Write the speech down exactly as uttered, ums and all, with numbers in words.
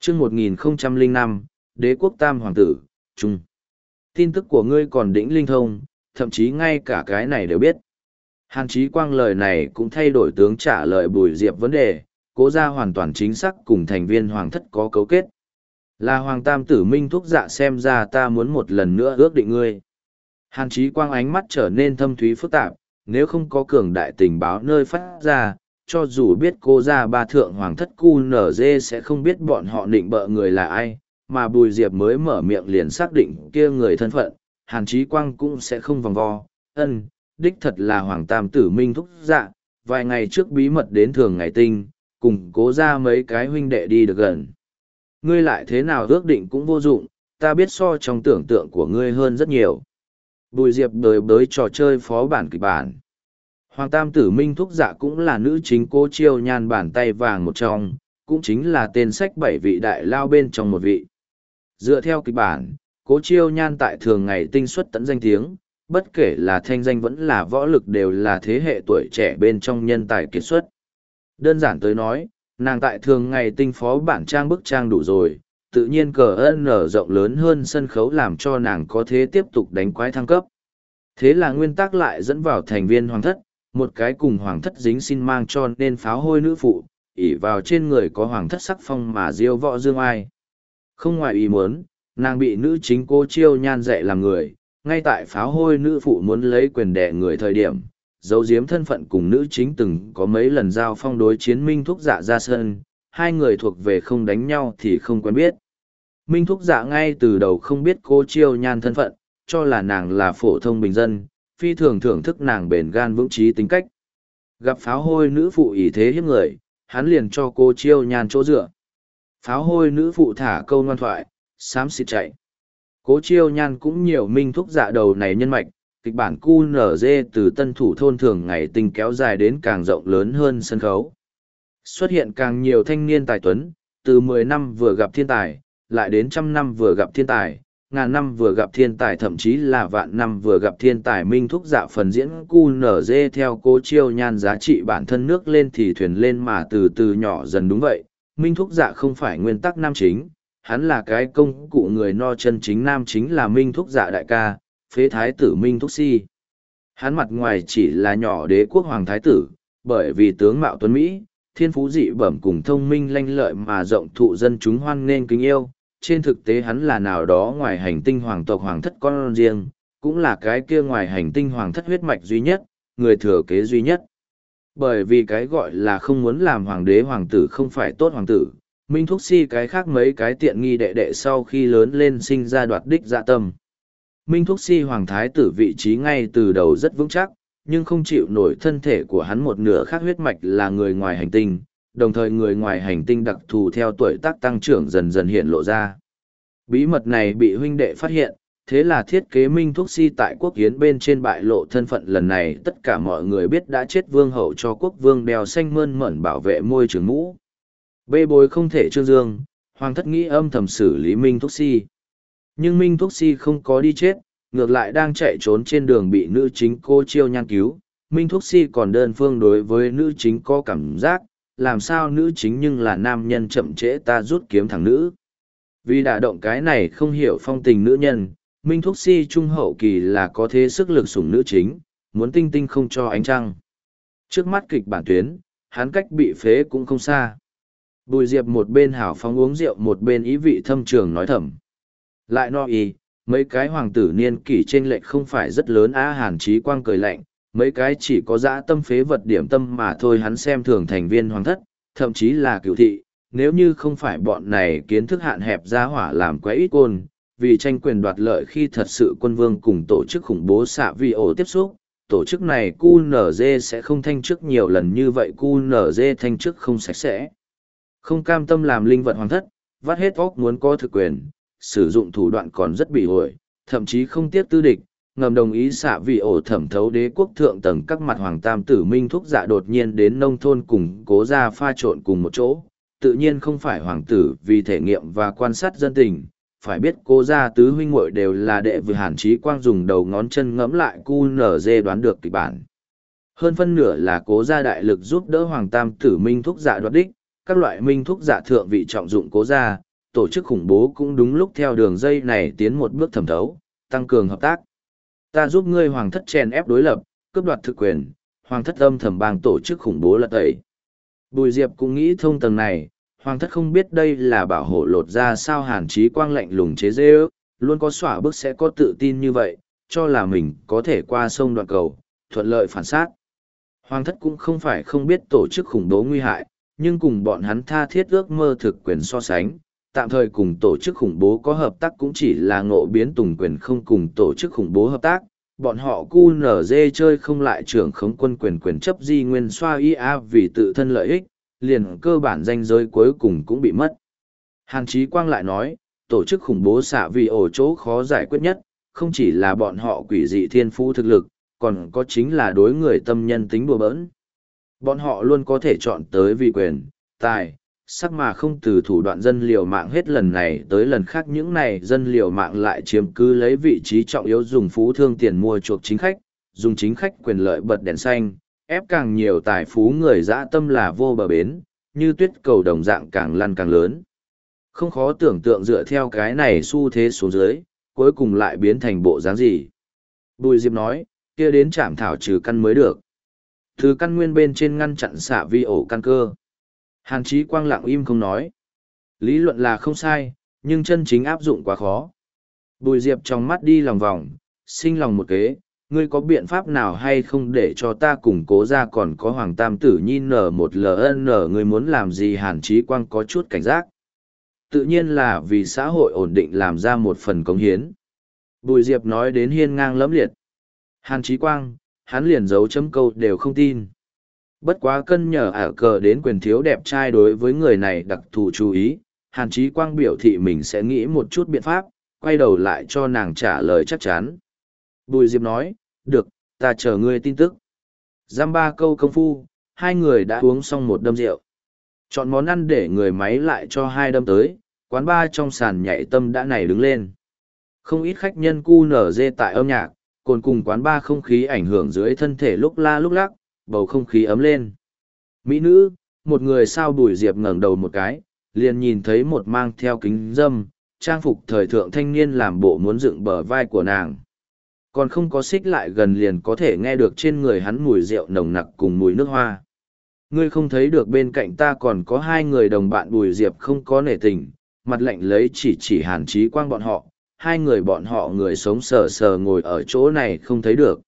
chương một nghìn năm, Đế quốc Tam Hoàng tử, Trung. Tin tức của ngươi còn đỉnh linh thông, thậm chí ngay cả cái này đều biết. Hàn Chí Quang lời này cũng thay đổi tướng trả lời Bùi Diệp vấn đề, Cố gia hoàn toàn chính xác cùng thành viên hoàng thất có cấu kết. Là Hoàng Tam tử Minh thúc dạ xem ra ta muốn một lần nữa ước định ngươi. Hàn Chí Quang ánh mắt trở nên thâm thúy phức tạp, nếu không có cường đại tình báo nơi phát ra, cho dù biết Cố gia ba thượng hoàng thất cu nở dê sẽ không biết bọn họ định bợ người là ai, mà Bùi Diệp mới mở miệng liền xác định kia người thân phận, Hàn Chí Quang cũng sẽ không vòng vo. Ân, đích thật là Hoàng Tam tử Minh thúc dạ, vài ngày trước bí mật đến Thường Ngày Tinh, cùng Cố gia mấy cái huynh đệ đi được gần. Ngươi lại thế nào ước định cũng vô dụng, ta biết so trong tưởng tượng của ngươi hơn rất nhiều. Bùi Diệp đời bới trò chơi phó bản kịch bản. Hoàng Tam tử Minh thúc dạ cũng là nữ chính Cố Chiêu Nhan bàn tay vàng một trong, cũng chính là tên sách bảy vị đại lao bên trong một vị. Dựa theo kịch bản, Cố Chiêu Nhan tại Thường Ngày Tinh xuất tận danh tiếng, bất kể là thanh danh vẫn là võ lực đều là thế hệ tuổi trẻ bên trong nhân tài kiệt xuất. Đơn giản tới nói, nàng tại Thường Ngày Tinh phó bản trang bức trang đủ rồi, tự nhiên cờ ân nở rộng lớn hơn sân khấu làm cho nàng có thế tiếp tục đánh quái thăng cấp. Thế là nguyên tắc lại dẫn vào thành viên hoàng thất, một cái cùng hoàng thất dính xin mang cho nên pháo hôi nữ phụ, ỷ vào trên người có hoàng thất sắc phong mà diêu võ dương ai. Không ngoài ý muốn, nàng bị nữ chính Cố Chiêu Nhan dạy làm người, ngay tại pháo hôi nữ phụ muốn lấy quyền đẻ người thời điểm, giấu giếm thân phận cùng nữ chính từng có mấy lần giao phong đối chiến Minh thúc dạ ra sân, hai người thuộc về không đánh nhau thì không quen biết. Minh thúc dạ ngay từ đầu không biết Cố Chiêu Nhan thân phận, cho là nàng là phổ thông bình dân, phi thường thưởng thức nàng bền gan vững trí tính cách. Gặp pháo hôi nữ phụ ỷ thế hiếp người, hắn liền cho Cố Chiêu Nhan chỗ dựa. Pháo hôi nữ phụ thả câu ngoan thoại, xám xịt chạy. Cố Chiêu Nhan cũng nhiều Minh thúc dạ đầu này nhân mạch, kịch bản cu nở dê từ tân thủ thôn Thường Ngày Tinh kéo dài đến càng rộng lớn hơn sân khấu. Xuất hiện càng nhiều thanh niên tài tuấn, từ mười năm vừa gặp thiên tài, lại đến trăm năm vừa gặp thiên tài, ngàn năm vừa gặp thiên tài, thậm chí là vạn năm vừa gặp thiên tài. Minh thúc dạ phần diễn cu nở dê theo Cố Chiêu Nhan giá trị bản thân nước lên thì thuyền lên mà từ từ nhỏ dần. Đúng vậy, Minh thúc dạ không phải nguyên tắc nam chính, hắn là cái công cụ người no chân chính nam chính là Minh thúc dạ đại ca, phế thái tử Minh thúc si. Hắn mặt ngoài chỉ là nhỏ đế quốc hoàng thái tử, bởi vì tướng mạo tuấn Mỹ, thiên phú dị bẩm cùng thông minh lanh lợi mà rộng thụ dân chúng hoan nghênh kính yêu. Trên thực tế hắn là nào đó ngoài hành tinh hoàng tộc hoàng thất con riêng, cũng là cái kia ngoài hành tinh hoàng thất huyết mạch duy nhất, người thừa kế duy nhất. Bởi vì cái gọi là không muốn làm hoàng đế hoàng tử không phải tốt hoàng tử, Minh thúc si cái khác mấy cái tiện nghi đệ đệ sau khi lớn lên sinh ra đoạt đích dạ tâm. Minh thúc si hoàng thái tử vị trí ngay từ đầu rất vững chắc, nhưng không chịu nổi thân thể của hắn một nửa khác huyết mạch là người ngoài hành tinh, đồng thời người ngoài hành tinh đặc thù theo tuổi tác tăng trưởng dần dần hiện lộ ra. Bí mật này bị huynh đệ phát hiện, thế là thiết kế Minh thúc si tại quốc hiến bên trên bại lộ thân phận. Lần này tất cả mọi người biết đã chết vương hậu cho quốc vương đeo xanh mơn mởn bảo vệ môi trường mũ. Bê bối không thể trương dương, hoàng thất nghĩ âm thầm xử lý Minh thúc si. Nhưng Minh thúc si không có đi chết, ngược lại đang chạy trốn trên đường bị nữ chính Cố Chiêu Nhan cứu. Minh thúc si còn đơn phương đối với nữ chính có cảm giác, làm sao nữ chính nhưng là nam nhân chậm trễ ta rút kiếm thằng nữ. Vì đả động cái này không hiểu phong tình nữ nhân, Minh thúc si trung hậu kỳ là có thế sức lực sủng nữ chính, muốn tinh tinh không cho ánh trăng. Trước mắt kịch bản tuyến, hắn cách bị phế cũng không xa. Bùi Diệp một bên hào phóng uống rượu một bên ý vị thâm trường nói thầm. Lại no y, mấy cái hoàng tử niên kỷ chênh lệch không phải rất lớn á. Hàn Chí Quang cười lạnh, mấy cái chỉ có dã tâm phế vật điểm tâm mà thôi. Hắn xem thường thành viên hoàng thất, thậm chí là cựu thị, nếu như không phải bọn này kiến thức hạn hẹp ra hỏa làm quá ít côn, vì tranh quyền đoạt lợi khi thật sự quân vương cùng tổ chức khủng bố xạ vi ổ tiếp xúc, tổ chức này cu nở dê sẽ không thanh chức nhiều lần như vậy. Cu nở dê thanh chức không sạch sẽ, không cam tâm làm linh vật hoàng thất, vắt hết óc muốn có thực quyền, sử dụng thủ đoạn còn rất bị ổi, thậm chí không tiếc tư địch, ngầm đồng ý xạ vì ổ thẩm thấu đế quốc thượng tầng các mặt. Hoàng tam tử Minh thúc dạ đột nhiên đến nông thôn cùng Cố gia pha trộn cùng một chỗ, tự nhiên không phải hoàng tử vì thể nghiệm và quan sát dân tình. Phải biết Cố gia tứ huynh muội đều là đệ vừa. Hàn Chí Quang dùng đầu ngón chân ngẫm lại cu nở dê đoán được kịch bản. Hơn phân nửa là Cố gia đại lực giúp đỡ hoàng tam tử Minh thúc dạ đoạt đích, các loại Minh thúc dạ thượng vị trọng dụng Cố gia, tổ chức khủng bố cũng đúng lúc theo đường dây này tiến một bước thẩm thấu, tăng cường hợp tác. Ta giúp ngươi hoàng thất chèn ép đối lập, cướp đoạt thực quyền, hoàng thất âm thầm bang tổ chức khủng bố lật tẩy. Bùi Diệp cũng nghĩ thông tầng này, hoàng thất không biết đây là bảo hộ lột ra sao Hàn Chí Quang lạnh lùng chế dê ước, luôn có xỏa bức sẽ có tự tin như vậy, cho là mình có thể qua sông đoạn cầu, thuận lợi phản sát. Hoàng thất cũng không phải không biết tổ chức khủng bố nguy hại, nhưng cùng bọn hắn tha thiết ước mơ thực quyền so sánh, tạm thời cùng tổ chức khủng bố có hợp tác cũng chỉ là ngộ biến tùng quyền không cùng tổ chức khủng bố hợp tác. Bọn họ cu nở dê chơi không lại trưởng khống quân quyền quyền chấp di nguyên xoa ia vì tự thân lợi ích, liền cơ bản danh giới cuối cùng cũng bị mất. Hàn Chí Quang lại nói, tổ chức khủng bố xạ vì ổ chỗ khó giải quyết nhất, không chỉ là bọn họ quỷ dị thiên phú thực lực, còn có chính là đối người tâm nhân tính đùa bỡn. Bọn họ luôn có thể chọn tới vì quyền, tài, sắc mà không từ thủ đoạn dân liều mạng hết lần này tới lần khác những này dân liều mạng lại chiếm cứ lấy vị trí trọng yếu dùng phú thương tiền mua chuộc chính khách, dùng chính khách quyền lợi bật đèn xanh, ép càng nhiều tài phú người dã tâm là vô bờ bến, như tuyết cầu đồng dạng càng lăn càng lớn. Không khó tưởng tượng dựa theo cái này xu thế xuống dưới, cuối cùng lại biến thành bộ dáng gì. Bùi Diệp nói, kia đến trảm thảo trừ căn mới được. Từ căn nguyên bên trên ngăn chặn xạ vi ổ căn cơ. Hàn Chí Quang lặng im không nói. Lý luận là không sai, nhưng chân chính áp dụng quá khó. Bùi Diệp trong mắt đi lòng vòng, sinh lòng một kế, ngươi có biện pháp nào hay không để cho ta củng cố ra còn có Hoàng Tam Tử Nhi nở một ln ngươi muốn làm gì? Hàn Chí Quang có chút cảnh giác. Tự nhiên là vì xã hội ổn định làm ra một phần cống hiến. Bùi Diệp nói đến hiên ngang lẫm liệt. Hàn Chí Quang, hắn liền dấu chấm câu đều không tin. Bất quá cân nhờ ả cờ đến quyền thiếu đẹp trai đối với người này đặc thù chú ý, Hàn Chí Quang biểu thị mình sẽ nghĩ một chút biện pháp, quay đầu lại cho nàng trả lời chắc chắn. Bùi Diệp nói, được, ta chờ ngươi tin tức. Giam ba câu công phu, hai người đã uống xong một đâm rượu. Chọn món ăn để người máy lại cho hai đâm tới, quán ba trong sàn nhảy tâm đã nảy đứng lên. Không ít khách nhân cu nở dê tại âm nhạc, cồn cùng quán ba không khí ảnh hưởng dưới thân thể lúc la lúc lắc, bầu không khí ấm lên. Mỹ nữ, một người sao? Bùi Diệp ngẩng đầu một cái, liền nhìn thấy một mang theo kính dâm, trang phục thời thượng thanh niên làm bộ muốn dựng bờ vai của nàng. Còn không có xích lại gần liền có thể nghe được trên người hắn mùi rượu nồng nặc cùng mùi nước hoa. Ngươi không thấy được bên cạnh ta còn có hai người đồng bạn? Bùi Diệp không có nể tình, mặt lạnh lấy chỉ chỉ Hàn Chí Quang bọn họ, hai người bọn họ người sống sờ sờ ngồi ở chỗ này không thấy được.